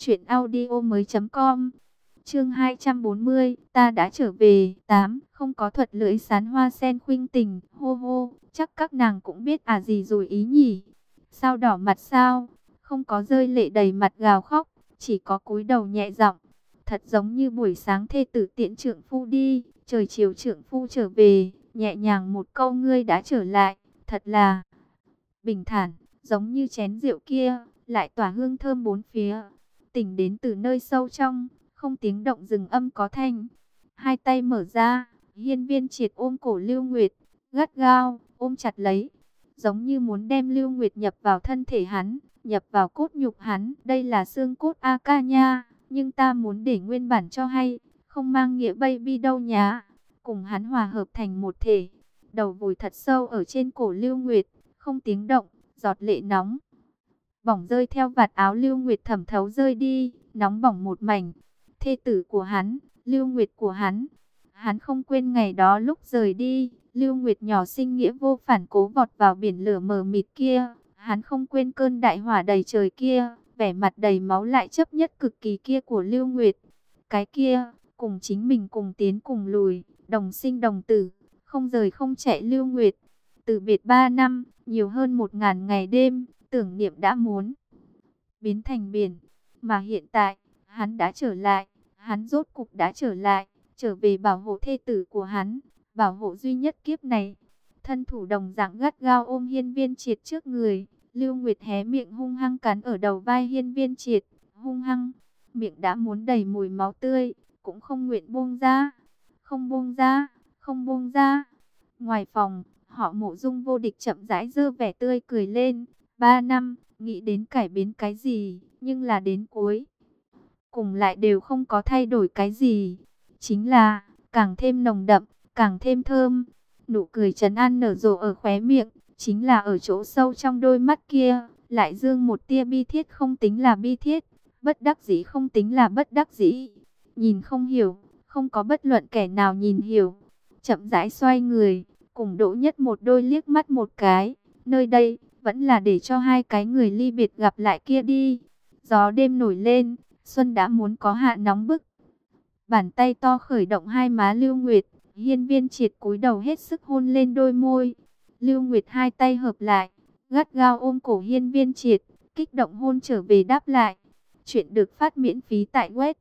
truyệnaudiomoi.com. Chương 240, ta đã trở về. 8. Không có thuật lưỡi sán hoa sen khuynh tình. Hô hô, chắc các nàng cũng biết à gì rồi ý nhỉ. Sao đỏ mặt sao? Không có rơi lệ đầy mặt gào khóc, chỉ có cúi đầu nhẹ giọng. Thật giống như buổi sáng thê tử tiễn trượng phu đi, trời chiều trượng phu trở về, nhẹ nhàng một câu ngươi đã trở lại, thật là bình thản, giống như chén rượu kia, lại tỏa hương thơm bốn phía. Tỉnh đến từ nơi sâu trong, không tiếng động rừng âm có thanh. Hai tay mở ra, Hiên Viên Triệt ôm cổ Lưu Nguyệt, gắt gao, ôm chặt lấy, giống như muốn đem Lưu Nguyệt nhập vào thân thể hắn, nhập vào cốt nhục hắn. Đây là xương cốt A ca nha, nhưng ta muốn để nguyên bản cho hay, không mang nghĩa baby đâu nhá. Cùng hắn hòa hợp thành một thể, đầu vùi thật sâu ở trên cổ Lưu Nguyệt, không tiếng động, giọt lệ nóng bỏng rơi theo vạt áo Lưu Nguyệt thẩm thấu rơi đi, nóng bỏng một mảnh. Thê tử của hắn, Lưu Nguyệt của hắn. Hắn không quên ngày đó lúc rời đi, Lưu Nguyệt nhỏ xinh nghĩa vô phản cố vọt vào biển lửa mờ mịt kia. Hắn không quên cơn đại hỏa đầy trời kia, vẻ mặt đầy máu lại chấp nhất cực kỳ kia của Lưu Nguyệt. Cái kia, cùng chính mình cùng tiến cùng lùi, đồng sinh đồng tử, không rời không chạy Lưu Nguyệt. Từ biệt 3 năm, nhiều hơn 1000 ngày đêm, tưởng niệm đã muốn biến thành biển. Mà hiện tại, hắn đã trở lại, hắn rốt cục đã trở lại, trở về bảo hộ thê tử của hắn, bảo hộ duy nhất kiếp này. Thân thủ đồng dạng gắt gao ôm Hiên Viên Triệt trước người, Lưu Nguyệt hé miệng hung hăng cắn ở đầu vai Hiên Viên Triệt, hung hăng, miệng đã muốn đầy mùi máu tươi, cũng không nguyện buông ra, không buông ra, không buông ra. Ngoài phòng, họ Mộ Dung Vô Địch chậm rãi giơ vẻ tươi cười lên. 3 năm, nghĩ đến cải biến cái gì, nhưng là đến cuối cùng lại đều không có thay đổi cái gì. Chính là, càng thêm nồng đậm, càng thêm thơm. Nụ cười trấn an nở rộ ở khóe miệng, chính là ở chỗ sâu trong đôi mắt kia, lại dương một tia bi thiết không tính là bi thiết, bất đắc dĩ không tính là bất đắc dĩ. Nhìn không hiểu, không có bất luận kẻ nào nhìn hiểu. Chậm rãi xoay người, cùng Đỗ Nhất một đôi liếc mắt một cái. Nơi đây, vẫn là để cho hai cái người ly biệt gặp lại kia đi. Gió đêm nổi lên, xuân đã muốn có hạ nóng bức. Bàn tay to khởi động hai má Lưu Nguyệt, Hiên Viên Triệt cúi đầu hết sức hôn lên đôi môi. Lưu Nguyệt hai tay hợp lại, gắt gao ôm cổ Hiên Viên Triệt, kích động hôn trở về đáp lại. Chuyện được phát miễn phí tại web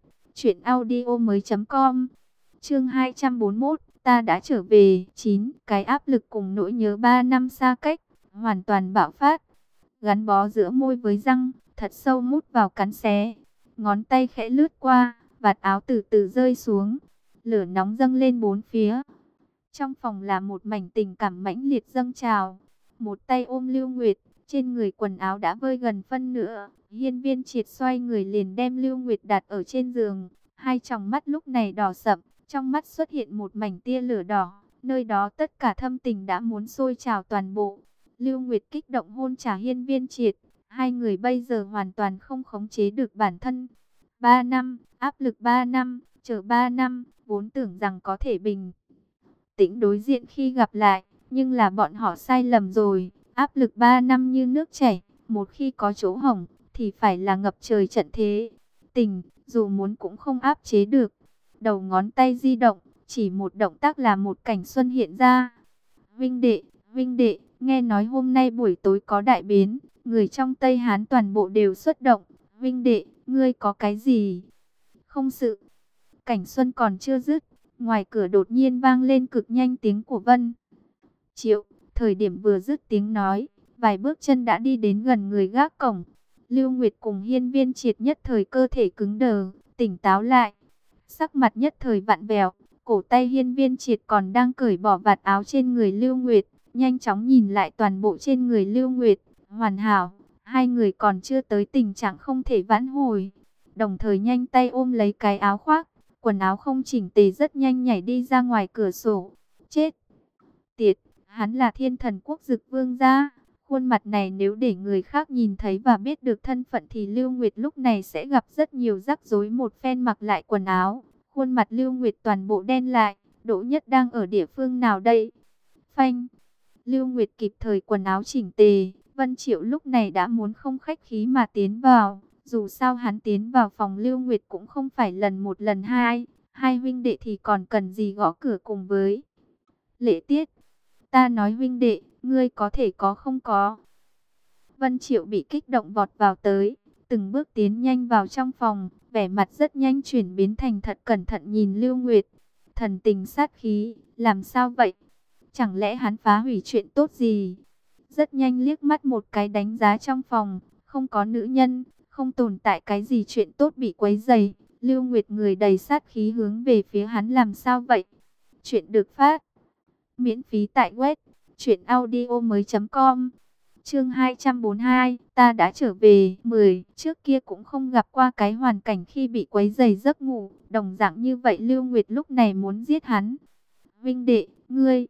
truyệnaudiomoi.com. Chương 241, ta đã trở về. 9. Cái áp lực cùng nỗi nhớ 3 năm xa cách hoàn toàn bạo phát, gắn bó giữa môi với răng, thật sâu mút vào cắn xé. Ngón tay khẽ lướt qua, vạt áo từ từ rơi xuống, lửa nóng dâng lên bốn phía. Trong phòng là một mảnh tình cảm mãnh liệt dâng trào. Một tay ôm Lưu Nguyệt, trên người quần áo đã vơi gần phân nửa. Hiên Viên Triệt xoay người liền đem Lưu Nguyệt đặt ở trên giường. Hai tròng mắt lúc này đỏ sậm, trong mắt xuất hiện một mảnh tia lửa đỏ. Nơi đó tất cả thâm tình đã muốn sôi trào toàn bộ. Lưu Nguyệt kích động hôn trả Hiên Viên Triệt. Hai người bây giờ hoàn toàn không khống chế được bản thân. 3 năm, áp lực 3 năm, chờ 3 năm, vốn tưởng rằng có thể bình tĩnh đối diện khi gặp lại, nhưng là bọn họ sai lầm rồi. Áp lực 3 năm như nước chảy, Một khi có chỗ hổng, thì phải là ngập trời trận thế. Tình, dù muốn cũng không áp chế được. Đầu ngón tay di động, chỉ một động tác là một cảnh xuân hiện ra. Vinh đệ, nghe nói hôm nay buổi tối có đại biến, người trong Tây Hán toàn bộ đều xuất động. Vinh đệ, ngươi có cái gì? Không sự. Cảnh xuân còn chưa dứt, ngoài cửa đột nhiên vang lên cực nhanh tiếng của Vân Triệu. Thời điểm vừa dứt tiếng nói, vài bước chân đã đi đến gần người gác cổng. Lưu Nguyệt cùng Hiên Viên Triệt nhất thời cơ thể cứng đờ, tỉnh táo lại. Sắc mặt nhất thời vặn vẹo, cổ tay Hiên Viên Triệt còn đang cởi bỏ vạt áo trên người Lưu Nguyệt, nhanh chóng nhìn lại toàn bộ trên người Lưu Nguyệt, hoàn hảo, hai người còn chưa tới tình trạng không thể vãn hồi. Đồng thời nhanh tay ôm lấy cái áo khoác, quần áo không chỉnh tề rất nhanh nhảy đi ra ngoài cửa sổ. Chết tiệt, hắn là Thiên Thần Quốc Dực Vương gia. Khuôn mặt này nếu để người khác nhìn thấy và biết được thân phận thì Lưu Nguyệt lúc này sẽ gặp rất nhiều rắc rối. Một phen mặc lại quần áo, khuôn mặt Lưu Nguyệt toàn bộ đen lại. Đỗ Nhất đang ở địa phương nào đây? Phanh! Lưu Nguyệt kịp thời quần áo chỉnh tề. Vân Triệu lúc này đã muốn không khách khí mà tiến vào. Dù sao hắn tiến vào phòng Lưu Nguyệt cũng không phải lần một lần hai. Hai huynh đệ thì còn cần gì gõ cửa cùng với Lễ Tiết. Ta nói huynh đệ, ngươi có thể có không có. Vân Triệu bị kích động vọt vào tới, từng bước tiến nhanh vào trong phòng, vẻ mặt rất nhanh chuyển biến thành thật cẩn thận nhìn Lưu Nguyệt. Thần tình sát khí, làm sao vậy? Chẳng lẽ hắn phá hủy chuyện tốt gì? Rất nhanh liếc mắt một cái đánh giá trong phòng, không có nữ nhân, không tồn tại cái gì chuyện tốt bị quấy rầy. Lưu Nguyệt người đầy sát khí hướng về phía hắn làm sao vậy? Chuyện được phát miễn phí tại web truyệnaudiomoi.com. Chương 242, ta đã trở về. 10, trước kia cũng không gặp qua cái hoàn cảnh khi bị quấy rầy giấc ngủ, đồng dạng như vậy Lưu Nguyệt lúc này muốn giết hắn. Vinh đệ, ngươi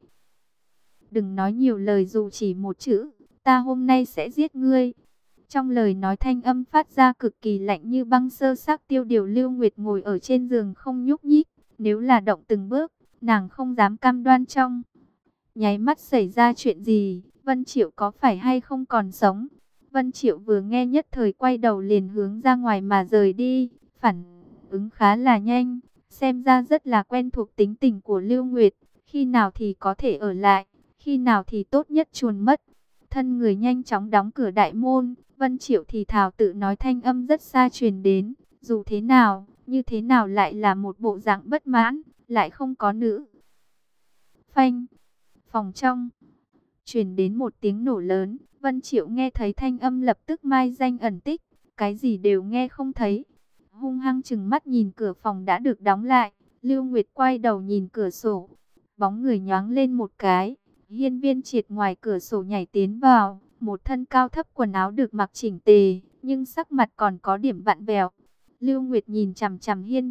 đừng nói nhiều lời dù chỉ một chữ, ta hôm nay sẽ giết ngươi. Trong lời nói thanh âm phát ra cực kỳ lạnh như băng sơ xác Tiêu Điều. Lưu Nguyệt ngồi ở trên giường không nhúc nhích, nếu là động từng bước, nàng không dám cam đoan trong nháy mắt xảy ra chuyện gì, Vân Triệu có phải hay không còn sống. Vân Triệu vừa nghe nhất thời quay đầu liền hướng ra ngoài mà rời đi, phản ứng khá là nhanh, xem ra rất là quen thuộc tính tình của Lưu Nguyệt, khi nào thì có thể ở lại, khi nào thì tốt nhất chuồn mất. Thân người nhanh chóng đóng cửa đại môn, Vân Triệu thì thào tự nói thanh âm rất xa truyền đến, dù thế nào, như thế nào lại là một bộ dạng bất mãn, lại không có nữ. Phanh! Phòng trong truyền đến một tiếng nổ lớn, Vân Triệu nghe thấy thanh âm lập tức mai danh ẩn tích, cái gì đều nghe không thấy. Hung hăng chừng mắt nhìn cửa phòng đã được đóng lại, Lưu Nguyệt quay đầu nhìn cửa sổ, bóng người nhoáng lên một cái, Hiên Viên Triệt ngoài cửa sổ nhảy tiến vào, một thân cao thấp quần áo được mặc chỉnh tề, nhưng sắc mặt còn có điểm vặn vẹo. Lưu Nguyệt nhìn chằm chằm Hiên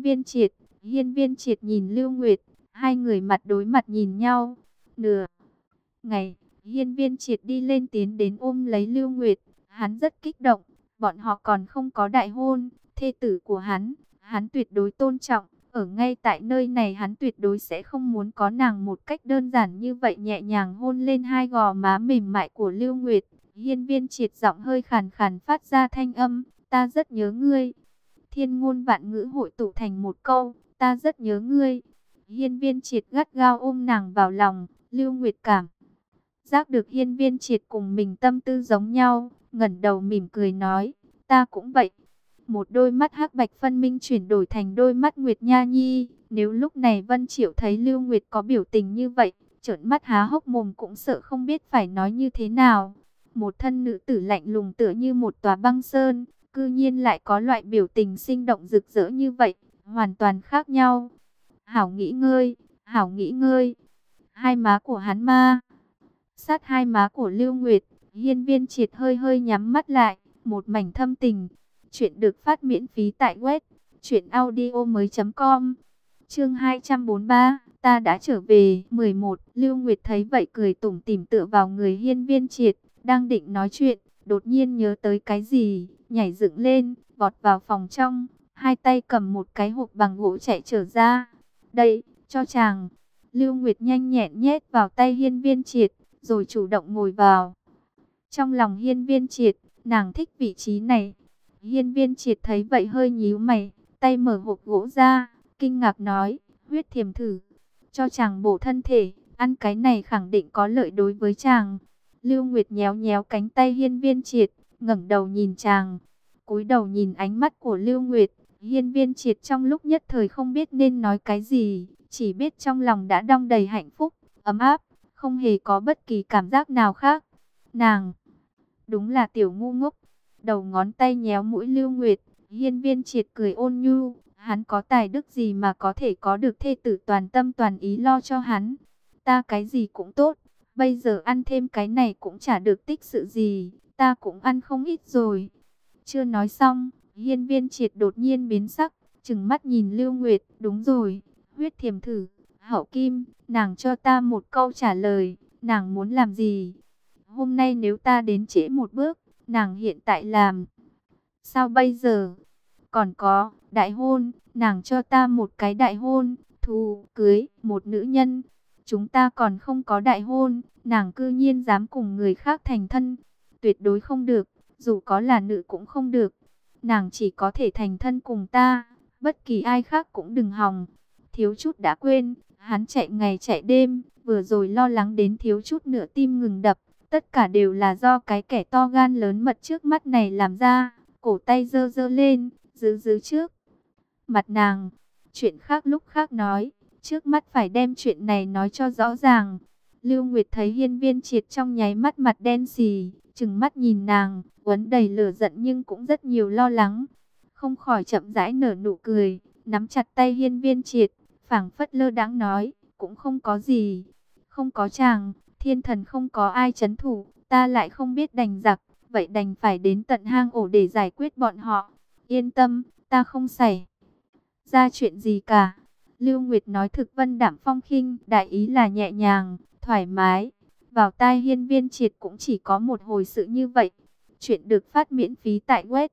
Viên Triệt nhìn Lưu Nguyệt, hai người mặt đối mặt nhìn nhau. Nửa ngày, Hiên Viên Triệt đi lên tiến đến ôm lấy Lưu Nguyệt, hắn rất kích động, bọn họ còn không có đại hôn, thê tử của hắn tuyệt đối tôn trọng, ở ngay tại nơi này hắn tuyệt đối sẽ không muốn có nàng một cách đơn giản như vậy. Nhẹ nhàng hôn lên hai gò má mềm mại của Lưu Nguyệt, Hiên Viên Triệt giọng hơi khàn khàn phát ra thanh âm, ta rất nhớ ngươi. Thiên ngôn vạn ngữ hội tụ thành một câu, ta rất nhớ ngươi. Hiên Viên Triệt gắt gao ôm nàng vào lòng, Lưu Nguyệt cảm giác được Hiên Viên Triệt cùng mình tâm tư giống nhau, ngẩng đầu mỉm cười nói, ta cũng vậy. Một đôi mắt hắc bạch phân minh chuyển đổi thành đôi mắt Nguyệt Nha Nhi. Nếu lúc này Vân Triệu thấy Lưu Nguyệt có biểu tình như vậy, trợn mắt há hốc mồm cũng sợ không biết phải nói như thế nào. Một thân nữ tử lạnh lùng tựa như một tòa băng sơn, cư nhiên lại có loại biểu tình sinh động rực rỡ như vậy, hoàn toàn khác nhau. Hảo nghỉ ngơi, hảo nghỉ ngơi. Hai má của hắn ma sát hai má của Lưu Nguyệt, Hiên Viên Triệt hơi hơi nhắm mắt lại, một mảnh thâm tình. Chuyện được phát miễn phí tại web truyệnaudiomoi.com. Chương 243, ta đã trở về. 11. Lưu Nguyệt thấy vậy cười tủm tỉm tựa vào người Hiên Viên Triệt, đang định nói chuyện, đột nhiên nhớ tới cái gì, nhảy dựng lên, vọt vào phòng trong, hai tay cầm một cái hộp bằng gỗ chạy trở ra. Đây, cho chàng. Lưu Nguyệt nhanh nhẹn nhét vào tay Hiên Viên Triệt, rồi chủ động ngồi vào. Trong lòng Hiên Viên Triệt, nàng thích vị trí này. Hiên Viên Triệt thấy vậy hơi nhíu mày, tay mở hộp gỗ ra, kinh ngạc nói, huyết thiềm thử, cho chàng bổ thân thể, ăn cái này khẳng định có lợi đối với chàng. Lưu Nguyệt nhéo nhéo cánh tay Hiên Viên Triệt, ngẩng đầu nhìn chàng, cúi đầu nhìn ánh mắt của Lưu Nguyệt. Hiên Viên Triệt trong lúc nhất thời không biết nên nói cái gì, chỉ biết trong lòng đã đong đầy hạnh phúc, ấm áp, không hề có bất kỳ cảm giác nào khác. Nàng, đúng là tiểu ngu ngốc. Đầu ngón tay nhéo mũi Lưu Nguyệt, Hiên Viên Triệt cười ôn nhu, hắn có tài đức gì mà có thể có được thê tử toàn tâm toàn ý lo cho hắn. Ta cái gì cũng tốt, bây giờ ăn thêm cái này cũng chả được tích sự gì, ta cũng ăn không ít rồi. Chưa nói xong, Hiên Viên Triệt đột nhiên biến sắc, trừng mắt nhìn Lưu Nguyệt, đúng rồi, huyết thiềm thử, Hậu Kim, nàng cho ta một câu trả lời, nàng muốn làm gì? Hôm nay nếu ta đến trễ một bước, nàng hiện tại làm sao bây giờ? Còn có, đại hôn, nàng cho ta một cái đại hôn, thù, cưới, một nữ nhân. Chúng ta còn không có đại hôn, nàng cư nhiên dám cùng người khác thành thân. Tuyệt đối không được, dù có là nữ cũng không được. Nàng chỉ có thể thành thân cùng ta, bất kỳ ai khác cũng đừng hòng. Thiếu chút đã quên, hắn chạy ngày chạy đêm, vừa rồi lo lắng đến thiếu chút nữa tim ngừng đập. Tất cả đều là do cái kẻ to gan lớn mật trước mắt này làm ra. Cổ tay giơ giơ lên, giữ trước mặt nàng. Chuyện khác lúc khác nói, trước mắt phải đem chuyện này nói cho rõ ràng. Lưu Nguyệt thấy Hiên Viên Triệt trong nháy mắt mặt đen xì, trừng mắt nhìn nàng, uốn đầy lửa giận nhưng cũng rất nhiều lo lắng. Không khỏi chậm rãi nở nụ cười, nắm chặt tay Hiên Viên Triệt, phảng phất lơ đãng nói, cũng không có gì, không có chàng, thiên thần không có ai trấn thủ, ta lại không biết đành giặc, vậy đành phải đến tận hang ổ để giải quyết bọn họ. Yên tâm, ta không xảy ra chuyện gì cả. Lưu Nguyệt nói thực vân đạm phong khinh, đại ý là nhẹ nhàng, thoải mái. Vào tai Hiên Viên Triệt cũng chỉ có một hồi sự như vậy. Chuyện được phát miễn phí tại web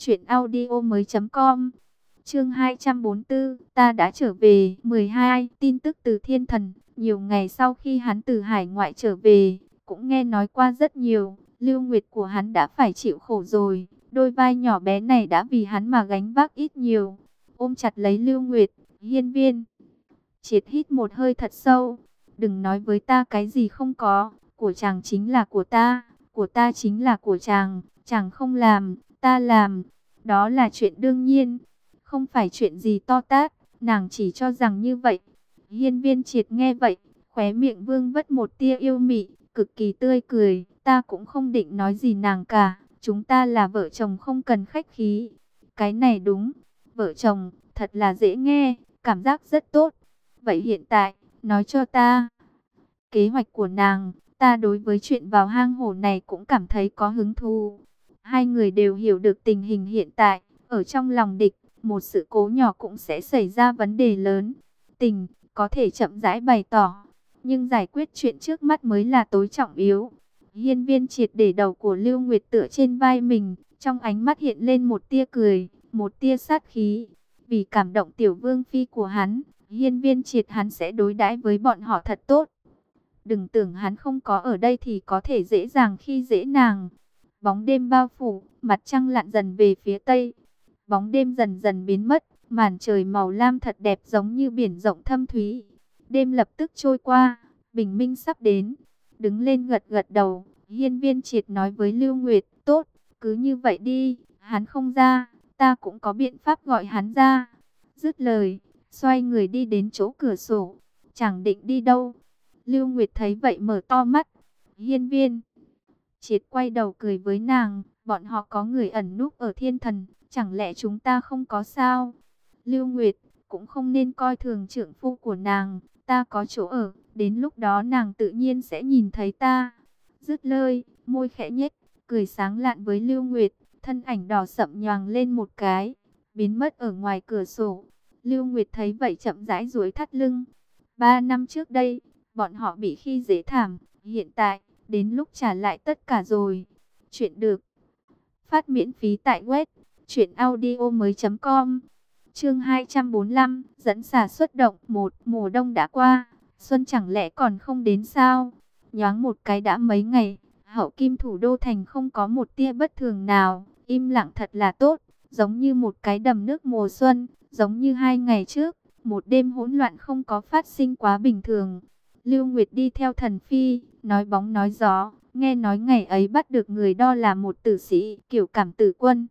truyệnaudiomoi.com. Chương 244, ta đã trở về. 12. Tin tức từ thiên thần. Nhiều ngày sau khi hắn từ hải ngoại trở về, cũng nghe nói qua rất nhiều. Lưu Nguyệt của hắn đã phải chịu khổ rồi. Đôi vai nhỏ bé này đã vì hắn mà gánh vác ít nhiều. Ôm chặt lấy Lưu Nguyệt, Hiên Viên Triệt hít một hơi thật sâu. Đừng nói với ta cái gì không có, của chàng chính là của ta chính là của chàng, chàng không làm, ta làm. Đó là chuyện đương nhiên, không phải chuyện gì to tát, nàng chỉ cho rằng như vậy. Hiên Viên Triệt nghe vậy, khóe miệng vương vất một tia yêu mị, cực kỳ tươi cười. Ta cũng không định nói gì nàng cả, chúng ta là vợ chồng không cần khách khí. Cái này đúng, vợ chồng, thật là dễ nghe, cảm giác rất tốt. Vậy hiện tại, nói cho ta kế hoạch của nàng. Ta đối với chuyện vào hang hổ này cũng cảm thấy có hứng thú. Hai người đều hiểu được tình hình hiện tại, ở trong lòng địch, một sự cố nhỏ cũng sẽ xảy ra vấn đề lớn. Tình có thể chậm rãi bày tỏ, nhưng giải quyết chuyện trước mắt mới là tối trọng yếu. Hiên Viên Triệt để đầu của Lưu Nguyệt tựa trên vai mình, trong ánh mắt hiện lên một tia cười, một tia sát khí. Vì cảm động tiểu vương phi của hắn, Hiên Viên Triệt hắn sẽ đối đãi với bọn họ thật tốt. Đừng tưởng hắn không có ở đây thì có thể dễ dàng khi dễ nàng. Bóng đêm bao phủ, mặt trăng lặn dần về phía tây. Bóng đêm dần dần biến mất, màn trời màu lam thật đẹp giống như biển rộng thâm thúy. Đêm lập tức trôi qua, bình minh sắp đến. Đứng lên gật gật đầu, Hiên Viên Triệt nói với Lưu Nguyệt, tốt, cứ như vậy đi, hắn không ra, ta cũng có biện pháp gọi hắn ra. Dứt lời, xoay người đi đến chỗ cửa sổ, chẳng định đi đâu. Lưu Nguyệt thấy vậy mở to mắt. Hiên Viên Triệt quay đầu cười với nàng, bọn họ có người ẩn núp ở thiên thần, chẳng lẽ chúng ta không có sao? Lưu Nguyệt cũng không nên coi thường trượng phu của nàng, ta có chỗ ở, đến lúc đó nàng tự nhiên sẽ nhìn thấy ta. Dứt lời, môi khẽ nhếch, cười sáng lạn với Lưu Nguyệt, thân ảnh đỏ sậm nhoàng lên một cái, biến mất ở ngoài cửa sổ. Lưu Nguyệt thấy vậy chậm rãi duỗi thắt lưng. 3 năm trước đây, bọn họ bị khi dễ thảm, hiện tại, đến lúc trả lại tất cả rồi. Chuyện được phát miễn phí tại web truyệnaudiomoi.com. Chương 245, dẫn xà xuất động. Một, mùa đông đã qua, xuân chẳng lẽ còn không đến sao? Nhoáng một cái đã mấy ngày, Hậu Kim thủ đô thành không có một tia bất thường nào, im lặng thật là tốt, giống như một cái đầm nước mùa xuân, giống như 2 ngày trước, một đêm hỗn loạn không có phát sinh quá bình thường. Lưu Nguyệt đi theo Thần Phi, nói bóng nói gió, nghe nói ngày ấy bắt được người đo là một tử sĩ, kiểu Cảm Tử Quân.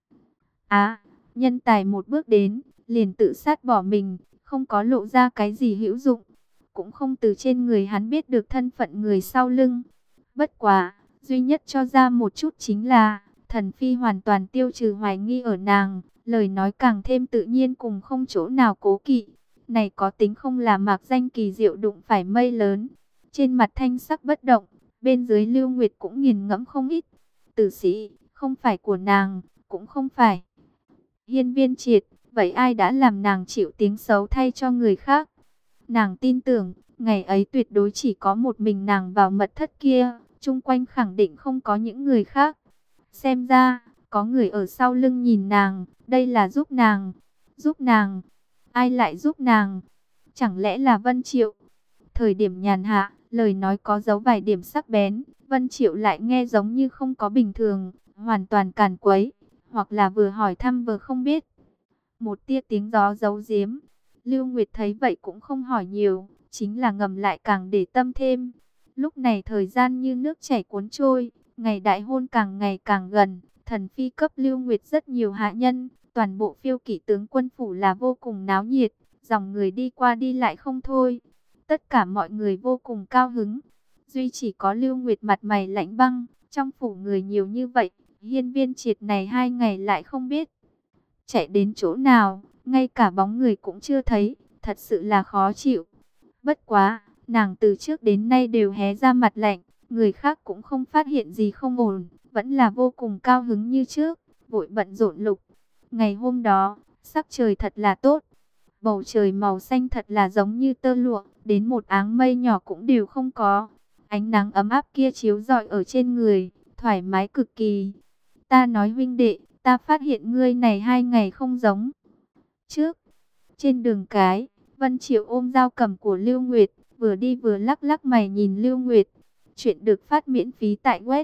Nhân tài một bước đến, liền tự sát bỏ mình, không có lộ ra cái gì hữu dụng, cũng không từ trên người hắn biết được thân phận người sau lưng. Bất quá, duy nhất cho ra một chút chính là, Thần Phi hoàn toàn tiêu trừ hoài nghi ở nàng, lời nói càng thêm tự nhiên cùng không chỗ nào cố kỵ. Này có tính không là mạc danh kỳ diệu đụng phải mây lớn. Trên mặt thanh sắc bất động, bên dưới Lưu Nguyệt cũng nghiền ngẫm không ít. Tử sĩ, không phải của nàng, cũng không phải. Hiên Viên Triệt, vậy ai đã làm nàng chịu tiếng xấu thay cho người khác? Nàng tin tưởng, ngày ấy tuyệt đối chỉ có một mình nàng vào mật thất kia, chung quanh khẳng định không có những người khác. Xem ra, có người ở sau lưng nhìn nàng, đây là giúp nàng. Giúp nàng? Ai lại giúp nàng? Chẳng lẽ là Vân Triệu? Thời điểm nhàn hạ, lời nói có dấu vài điểm sắc bén, Vân Triệu lại nghe giống như không có bình thường, hoàn toàn càn quấy, hoặc là vừa hỏi thăm vừa không biết. Một tia tiếng gió giấu giếm. Lưu Nguyệt thấy vậy cũng không hỏi nhiều, chính là ngầm lại càng để tâm thêm. Lúc này thời gian như nước chảy cuốn trôi, ngày đại hôn càng ngày càng gần, Thần Phi cấp Lưu Nguyệt rất nhiều hạ nhân, toàn bộ Phiêu Kỵ tướng quân phủ là vô cùng náo nhiệt, dòng người đi qua đi lại không thôi. Tất cả mọi người vô cùng cao hứng, duy chỉ có Lưu Nguyệt mặt mày lạnh băng, trong phủ người nhiều như vậy, Hiên Viên Triệt này 2 ngày lại không biết chạy đến chỗ nào, ngay cả bóng người cũng chưa thấy, thật sự là khó chịu. Bất quá, nàng từ trước đến nay đều hé ra mặt lạnh, người khác cũng không phát hiện gì không ổn, vẫn là vô cùng cao hứng như trước, vội bận rộn lục. Ngày hôm đó, sắc trời thật là tốt, bầu trời màu xanh thật là giống như tơ lụa, đến một áng mây nhỏ cũng đều không có. Ánh nắng ấm áp kia chiếu rọi ở trên người, thoải mái cực kỳ. Ta nói huynh đệ, ta phát hiện ngươi này 2 ngày không giống trước. Trên đường cái, Vân Triệu ôm dao cầm của Lưu Nguyệt, vừa đi vừa lắc lắc mày nhìn Lưu Nguyệt. Chuyện được phát miễn phí tại web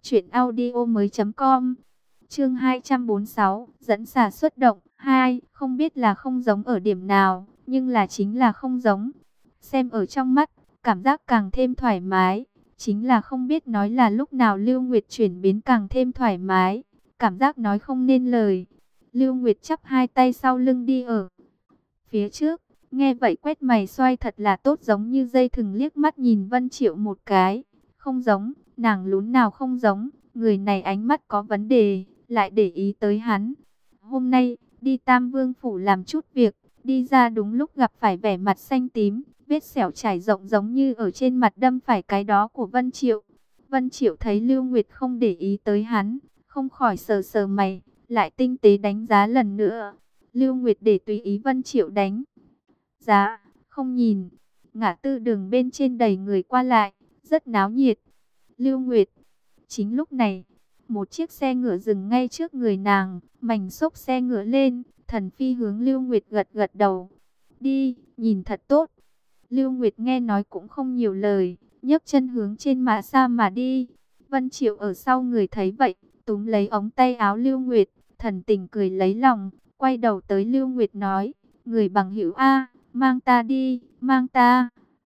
truyệnaudiomoi.com. Chương 246, dẫn xà xuất động 2, không biết là không giống ở điểm nào, nhưng là chính là không giống. Xem ở trong mắt, cảm giác càng thêm thoải mái, chính là không biết nói là lúc nào Lưu Nguyệt chuyển biến càng thêm thoải mái, cảm giác nói không nên lời. Lưu Nguyệt chắp hai tay sau lưng đi ở phía trước, nghe vậy quét mày xoay thật là tốt, giống như dây thừng liếc mắt nhìn Vân Triệu một cái. Không giống, nàng lún nào không giống, người này ánh mắt có vấn đề, lại để ý tới hắn. Hôm nay, đi Tam Vương Phủ làm chút việc, đi ra đúng lúc gặp phải vẻ mặt xanh tím, vết sẹo trải rộng giống như ở trên mặt đâm phải cái đó của Vân Triệu. Vân Triệu thấy Lưu Nguyệt không để ý tới hắn, không khỏi sờ sờ mày, lại tinh tế đánh giá lần nữa. Lưu Nguyệt để tùy ý Vân Triệu đánh giá, không nhìn. Ngã tư đường bên trên đầy người qua lại, rất náo nhiệt. Lưu Nguyệt. Chính lúc này, một chiếc xe ngựa dừng ngay trước người nàng, mảnh xốc xe ngựa lên, Thần Phi hướng Lưu Nguyệt gật gật đầu. Đi, nhìn thật tốt. Lưu Nguyệt nghe nói cũng không nhiều lời, nhấc chân hướng trên mã xa mà đi. Vân Triệu ở sau người thấy vậy, túm lấy ống tay áo Lưu Nguyệt, thần tình cười lấy lòng, quay đầu tới Lưu Nguyệt nói, người bằng hữu A, mang ta đi, mang ta.